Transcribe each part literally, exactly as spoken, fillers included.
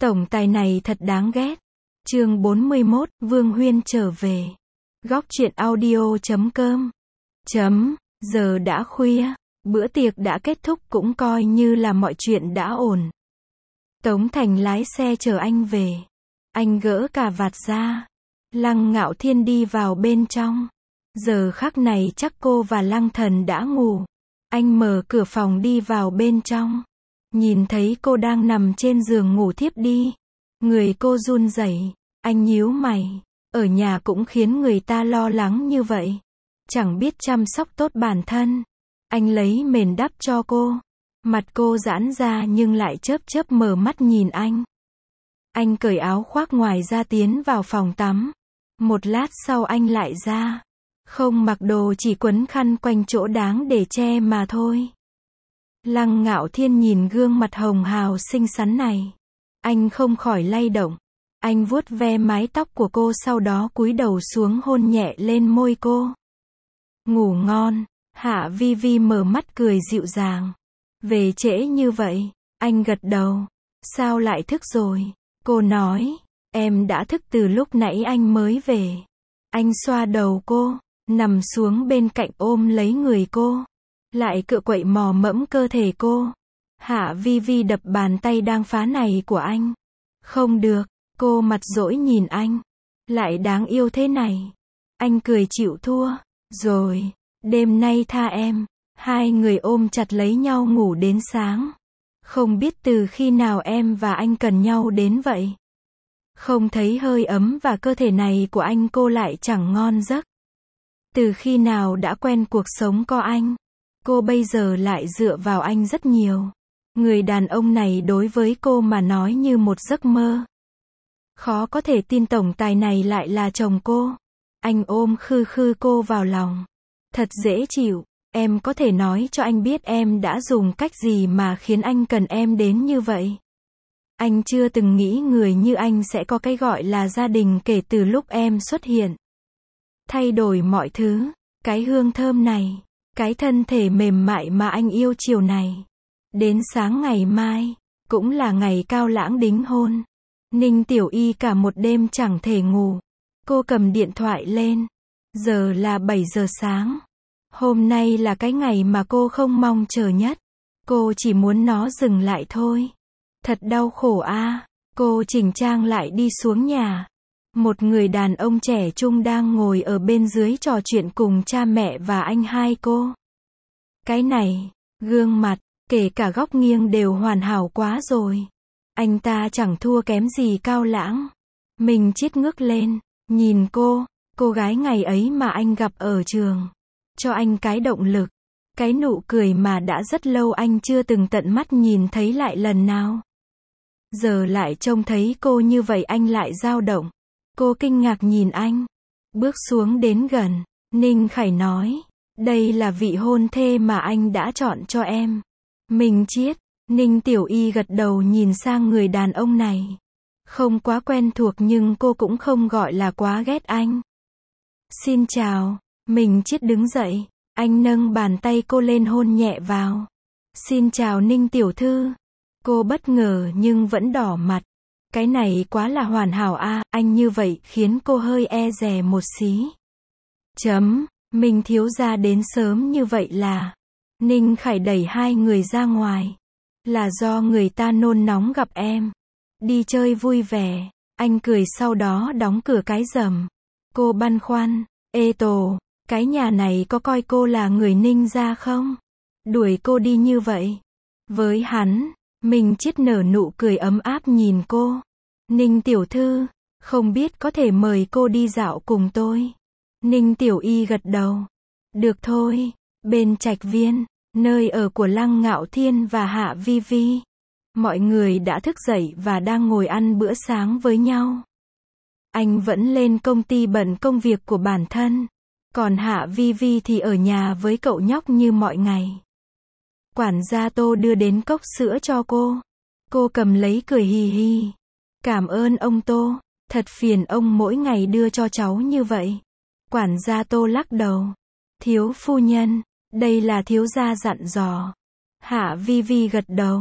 Tổng tài này thật đáng ghét. Chương bốn mươi mốt, Vương Huyên trở về. Góc truyện audio chấm com. Chấm, giờ đã khuya, bữa tiệc đã kết thúc cũng coi như là mọi chuyện đã ổn. Tống Thành lái xe chở anh về. Anh gỡ cà vạt ra. Lăng Ngạo Thiên đi vào bên trong. Giờ khắc này chắc cô và Lăng Thần đã ngủ. Anh mở cửa phòng đi vào bên trong. Nhìn thấy cô đang nằm trên giường ngủ thiếp đi. Người cô run rẩy. Anh nhíu mày. Ở nhà cũng khiến người ta lo lắng như vậy. Chẳng biết chăm sóc tốt bản thân. Anh lấy mền đắp cho cô. Mặt cô giãn ra nhưng lại chớp chớp mở mắt nhìn anh. Anh cởi áo khoác ngoài ra tiến vào phòng tắm. Một lát sau anh lại ra. Không mặc đồ, chỉ quấn khăn quanh chỗ đáng để che mà thôi. Lăng Ngạo Thiên nhìn gương mặt hồng hào xinh xắn này. Anh không khỏi lay động. Anh vuốt ve mái tóc của cô, sau đó cúi đầu xuống hôn nhẹ lên môi cô. Ngủ ngon. Hạ Vi Vi mở mắt cười dịu dàng. Về trễ như vậy? Anh gật đầu. Sao lại thức rồi? Cô nói. Em đã thức từ lúc nãy anh mới về. Anh xoa đầu cô, nằm xuống bên cạnh ôm lấy người cô. Lại cựa quậy mò mẫm cơ thể cô. Hạ Vi Vi đập bàn tay đang phá này của anh. Không được, cô mặt dỗi nhìn anh. Lại đáng yêu thế này. Anh cười chịu thua. Rồi, đêm nay tha em. Hai người ôm chặt lấy nhau ngủ đến sáng. Không biết từ khi nào em và anh cần nhau đến vậy. Không thấy hơi ấm và cơ thể này của anh cô lại chẳng ngon giấc. Từ khi nào đã quen cuộc sống có anh, cô bây giờ lại dựa vào anh rất nhiều. Người đàn ông này đối với cô mà nói như một giấc mơ. Khó có thể tin tổng tài này lại là chồng cô. Anh ôm khư khư cô vào lòng. Thật dễ chịu. Em có thể nói cho anh biết em đã dùng cách gì mà khiến anh cần em đến như vậy. Anh chưa từng nghĩ người như anh sẽ có cái gọi là gia đình kể từ lúc em xuất hiện. Thay đổi mọi thứ. Cái hương thơm này. Cái thân thể mềm mại mà anh yêu chiều này. Đến sáng ngày mai, cũng là ngày Cao Lãng đính hôn. Ninh Tiểu Y cả một đêm chẳng thể ngủ. Cô cầm điện thoại lên. Giờ là bảy giờ sáng. Hôm nay là cái ngày mà cô không mong chờ nhất. Cô chỉ muốn nó dừng lại thôi. Thật đau khổ a. À. Cô chỉnh trang lại đi xuống nhà. Một người đàn ông trẻ trung đang ngồi ở bên dưới trò chuyện cùng cha mẹ và anh hai cô. Cái này, gương mặt, kể cả góc nghiêng đều hoàn hảo quá rồi. Anh ta chẳng thua kém gì Cao Lãng. Mình Chiết ngước lên, nhìn cô, cô gái ngày ấy mà anh gặp ở trường. Cho anh cái động lực, cái nụ cười mà đã rất lâu anh chưa từng tận mắt nhìn thấy lại lần nào. Giờ lại trông thấy cô như vậy anh lại dao động. Cô kinh ngạc nhìn anh. Bước xuống đến gần, Ninh Khải nói. Đây là vị hôn thê mà anh đã chọn cho em. Mình Chiết. Ninh Tiểu Y gật đầu nhìn sang người đàn ông này. Không quá quen thuộc nhưng cô cũng không gọi là quá ghét anh. Xin chào. Mình Chiết đứng dậy. Anh nâng bàn tay cô lên hôn nhẹ vào. Xin chào Ninh Tiểu Thư. Cô bất ngờ nhưng vẫn đỏ mặt. Cái này quá là hoàn hảo a. À, anh như vậy khiến cô hơi e dè một xí. Chấm, mình thiếu gia đến sớm như vậy là. Ninh Khải đẩy hai người ra ngoài. Là do người ta nôn nóng gặp em. Đi chơi vui vẻ. Anh cười sau đó đóng cửa cái rầm. Cô băn khoăn. Ê tổ, cái nhà này có coi cô là người Ninh gia không? Đuổi cô đi như vậy. Với hắn, mình Chiết nở nụ cười ấm áp nhìn cô. Ninh Tiểu Thư, không biết có thể mời cô đi dạo cùng tôi. Ninh Tiểu Y gật đầu. Được thôi. Bên Trạch Viên, nơi ở của Lăng Ngạo Thiên và Hạ Vi Vi. Mọi người đã thức dậy và đang ngồi ăn bữa sáng với nhau. Anh vẫn lên công ty bận công việc của bản thân. Còn Hạ Vi Vi thì ở nhà với cậu nhóc như mọi ngày. Quản gia Tô đưa đến cốc sữa cho cô. Cô cầm lấy cười hì hì. Cảm ơn ông Tô, thật phiền ông mỗi ngày đưa cho cháu như vậy. Quản gia Tô lắc đầu. Thiếu phu nhân, đây là thiếu gia dặn dò. Hạ Vi Vi gật đầu.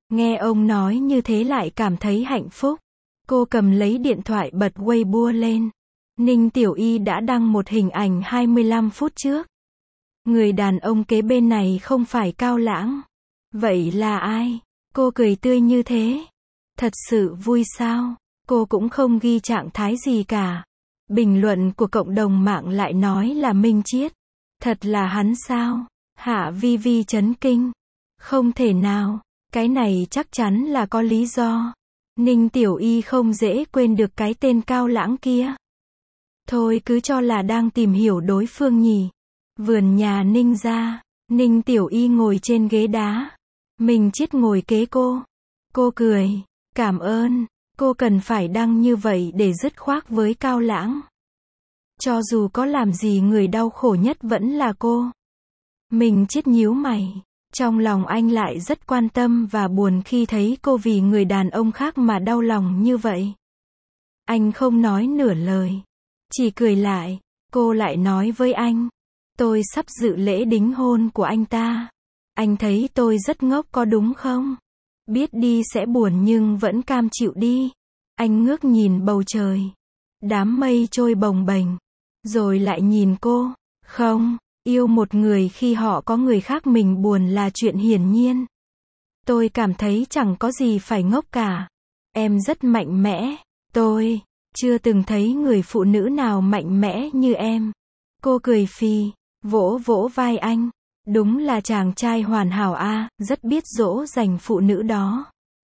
Nghe ông nói như thế lại cảm thấy hạnh phúc. Cô cầm lấy điện thoại bật Weibo lên. Ninh Tiểu Y đã đăng một hình ảnh hai mươi lăm phút trước. Người đàn ông kế bên này không phải Cao Lãng. Vậy là ai? Cô cười tươi như thế. Thật sự vui sao? Cô cũng không ghi trạng thái gì cả. Bình luận của cộng đồng mạng lại nói là Minh Chiết. Thật là hắn sao? Hạ Vi Vi chấn kinh. Không thể nào. Cái này chắc chắn là có lý do. Ninh Tiểu Y không dễ quên được cái tên Cao Lãng kia. Thôi cứ cho là đang tìm hiểu đối phương nhỉ. Vườn nhà Ninh gia. Ninh Tiểu Y ngồi trên ghế đá. Minh Chiết ngồi kế cô. Cô cười. Cảm ơn. Cô cần phải đăng như vậy để dứt khoát với Cao Lãng. Cho dù có làm gì người đau khổ nhất vẫn là cô. Minh Chiết nhíu mày. Trong lòng anh lại rất quan tâm và buồn khi thấy cô vì người đàn ông khác mà đau lòng như vậy. Anh không nói nửa lời. Chỉ cười lại. Cô lại nói với anh. Tôi sắp dự lễ đính hôn của anh ta. Anh thấy tôi rất ngốc có đúng không? Biết đi sẽ buồn nhưng vẫn cam chịu đi. Anh ngước nhìn bầu trời. Đám mây trôi bồng bềnh. Rồi lại nhìn cô. Không, yêu một người khi họ có người khác mình buồn là chuyện hiển nhiên. Tôi cảm thấy chẳng có gì phải ngốc cả. Em rất mạnh mẽ. Tôi chưa từng thấy người phụ nữ nào mạnh mẽ như em. Cô cười phì, vỗ vỗ vai anh. Đúng là chàng trai hoàn hảo a, rất biết dỗ dành phụ nữ đó.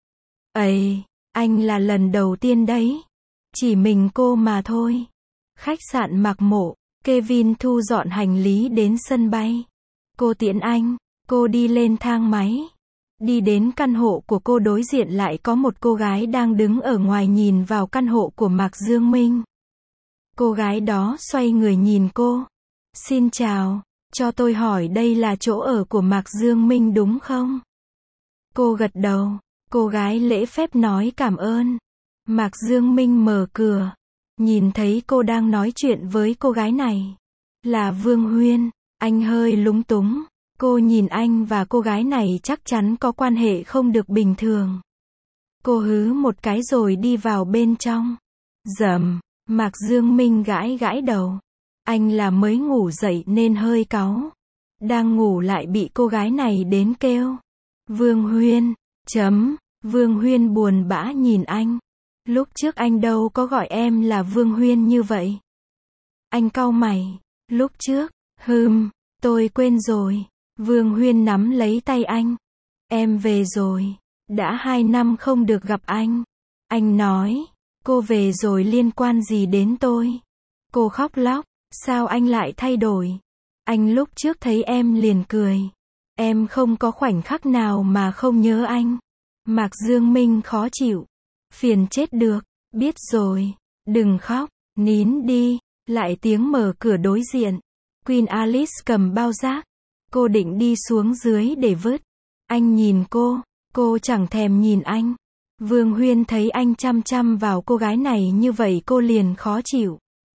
Ây, anh là lần đầu tiên đấy. Chỉ mình cô mà thôi. Khách sạn Mạc Mộ, Kevin thu dọn hành lý đến sân bay. Cô tiễn anh, cô đi lên thang máy. Đi đến căn hộ của cô, đối diện lại có một cô gái đang đứng ở ngoài nhìn vào căn hộ của Mạc Dương Minh. Cô gái đó xoay người nhìn cô. Xin chào, cho tôi hỏi đây là chỗ ở của Mạc Dương Minh đúng không? Cô gật đầu. Cô gái lễ phép nói cảm ơn. Mạc Dương Minh mở cửa. Nhìn thấy cô đang nói chuyện với cô gái này. Là Vương Huyên. Anh hơi lúng túng. Cô nhìn anh và cô gái này chắc chắn có quan hệ không được bình thường. Cô hứ một cái rồi đi vào bên trong. Dầm. Mạc Dương Minh gãi gãi đầu. Anh là mới ngủ dậy nên hơi cáu. Đang ngủ lại bị cô gái này đến kêu. Vương Huyên. Chấm. Vương Huyên buồn bã nhìn anh. Lúc trước anh đâu có gọi em là Vương Huyên như vậy. Anh cau mày. Lúc trước, hừm, tôi quên rồi. Vương Huyên nắm lấy tay anh. Em về rồi. Đã hai năm không được gặp anh. Anh nói, cô về rồi liên quan gì đến tôi? Cô khóc lóc. Sao anh lại thay đổi? Anh lúc trước thấy em liền cười. Em không có khoảnh khắc nào mà không nhớ anh. Mạc Dương Minh khó chịu. Phiền chết được. Biết rồi. Đừng khóc. Nín đi. Lại tiếng mở cửa đối diện. Queen Alice cầm bao rác. Cô định đi xuống dưới để vứt. Anh nhìn cô. Cô chẳng thèm nhìn anh. Vương Huyên thấy anh chăm chăm vào cô gái này như vậy cô liền khó chịu.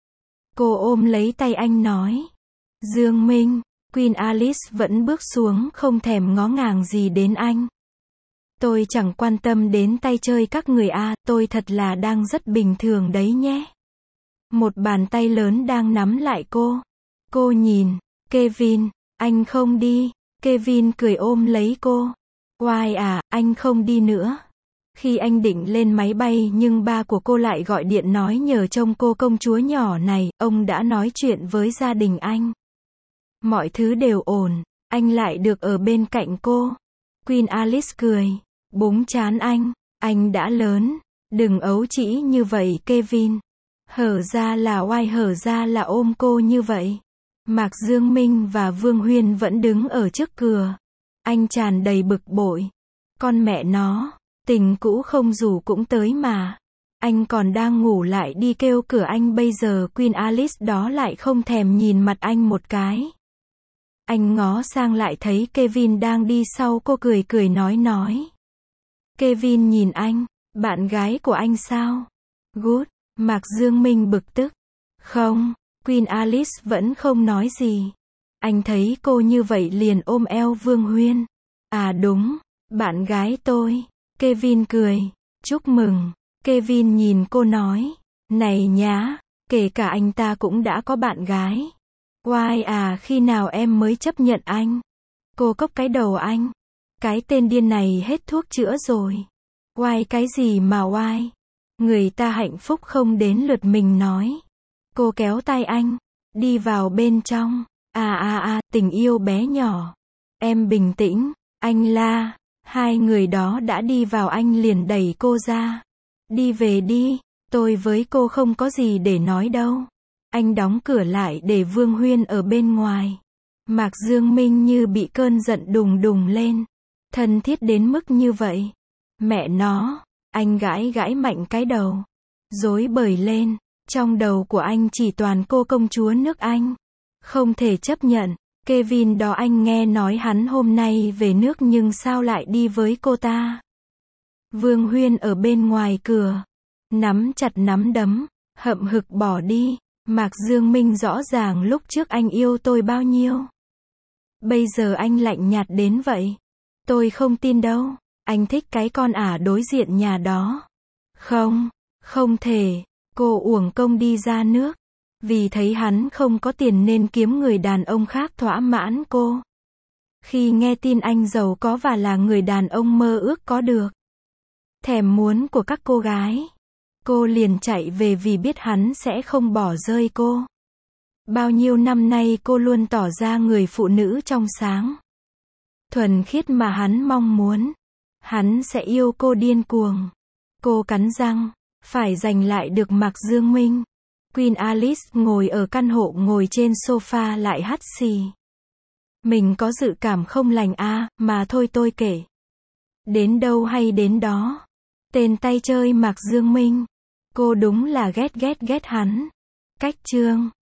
Cô ôm lấy tay anh nói. Dương Minh. Queen Alice vẫn bước xuống không thèm ngó ngàng gì đến anh. Tôi chẳng quan tâm đến tay chơi các người a, tôi thật là đang rất bình thường đấy nhé. Một bàn tay lớn đang nắm lại cô. Cô nhìn. Kevin. Anh không đi. Kevin cười ôm lấy cô. Oai à, anh không đi nữa. Khi anh định lên máy bay nhưng ba của cô lại gọi điện nói nhờ trông cô công chúa nhỏ này, ông đã nói chuyện với gia đình anh. Mọi thứ đều ổn, anh lại được ở bên cạnh cô. Queen Alice cười, búng trán anh, anh đã lớn, đừng ấu trĩ như vậy Kevin. Hở ra là oai, hở ra là ôm cô như vậy. Mạc Dương Minh và Vương Huyên vẫn đứng ở trước cửa. Anh tràn đầy bực bội. Con mẹ nó. Tình cũ không rủ cũng tới mà. Anh còn đang ngủ lại đi kêu cửa anh bây giờ Queen Alice đó lại không thèm nhìn mặt anh một cái. Anh ngó sang lại thấy Kevin đang đi sau cô cười cười nói nói. Kevin nhìn anh, bạn gái của anh sao? Good. Mạc Dương Minh bực tức. Không, Queen Alice vẫn không nói gì. Anh thấy cô như vậy liền ôm eo Vương Huyên. À đúng, bạn gái tôi. Kevin cười. Chúc mừng. Kevin nhìn cô nói. Này nhá, kể cả anh ta cũng đã có bạn gái. Oai à, khi nào em mới chấp nhận anh? Cô cốc cái đầu anh. Cái tên điên này hết thuốc chữa rồi. Oai cái gì mà oai? Người ta hạnh phúc không đến lượt mình nói. Cô kéo tay anh. Đi vào bên trong. À à à, tình yêu bé nhỏ. Em bình tĩnh. Anh la. Hai người đó đã đi vào, anh liền đẩy cô ra. Đi về đi. Tôi với cô không có gì để nói đâu. Anh đóng cửa lại để Vương Huyên ở bên ngoài. Mạc Dương Minh như bị cơn giận đùng đùng lên. Thân thiết đến mức như vậy. Mẹ nó. Anh gãi gãi mạnh cái đầu. Rối bời lên. Trong đầu của anh chỉ toàn cô công chúa nước Anh. Không thể chấp nhận. Kevin đó, anh nghe nói hắn hôm nay về nước nhưng sao lại đi với cô ta? Vương Huyên ở bên ngoài cửa. Nắm chặt nắm đấm. Hậm hực bỏ đi. Mạc Dương Minh rõ ràng lúc trước anh yêu tôi bao nhiêu. Bây giờ anh lạnh nhạt đến vậy. Tôi không tin đâu. Anh thích cái con ả đối diện nhà đó. Không, không thể. Cô uổng công đi ra nước. Vì thấy hắn không có tiền nên kiếm người đàn ông khác thỏa mãn cô. Khi nghe tin anh giàu có và là người đàn ông mơ ước có được. Thèm muốn của các cô gái. Cô liền chạy về vì biết hắn sẽ không bỏ rơi cô. Bao nhiêu năm nay cô luôn tỏ ra người phụ nữ trong sáng. Thuần khiết mà hắn mong muốn. Hắn sẽ yêu cô điên cuồng. Cô cắn răng. Phải giành lại được Mạc Dương Minh. Queen Alice ngồi ở căn hộ ngồi trên sofa lại hắt xì. Mình có dự cảm không lành à, mà thôi tôi kể. Đến đâu hay đến đó. Tên tay chơi Mạc Dương Minh. Cô đúng là ghét ghét ghét hắn. Cách chương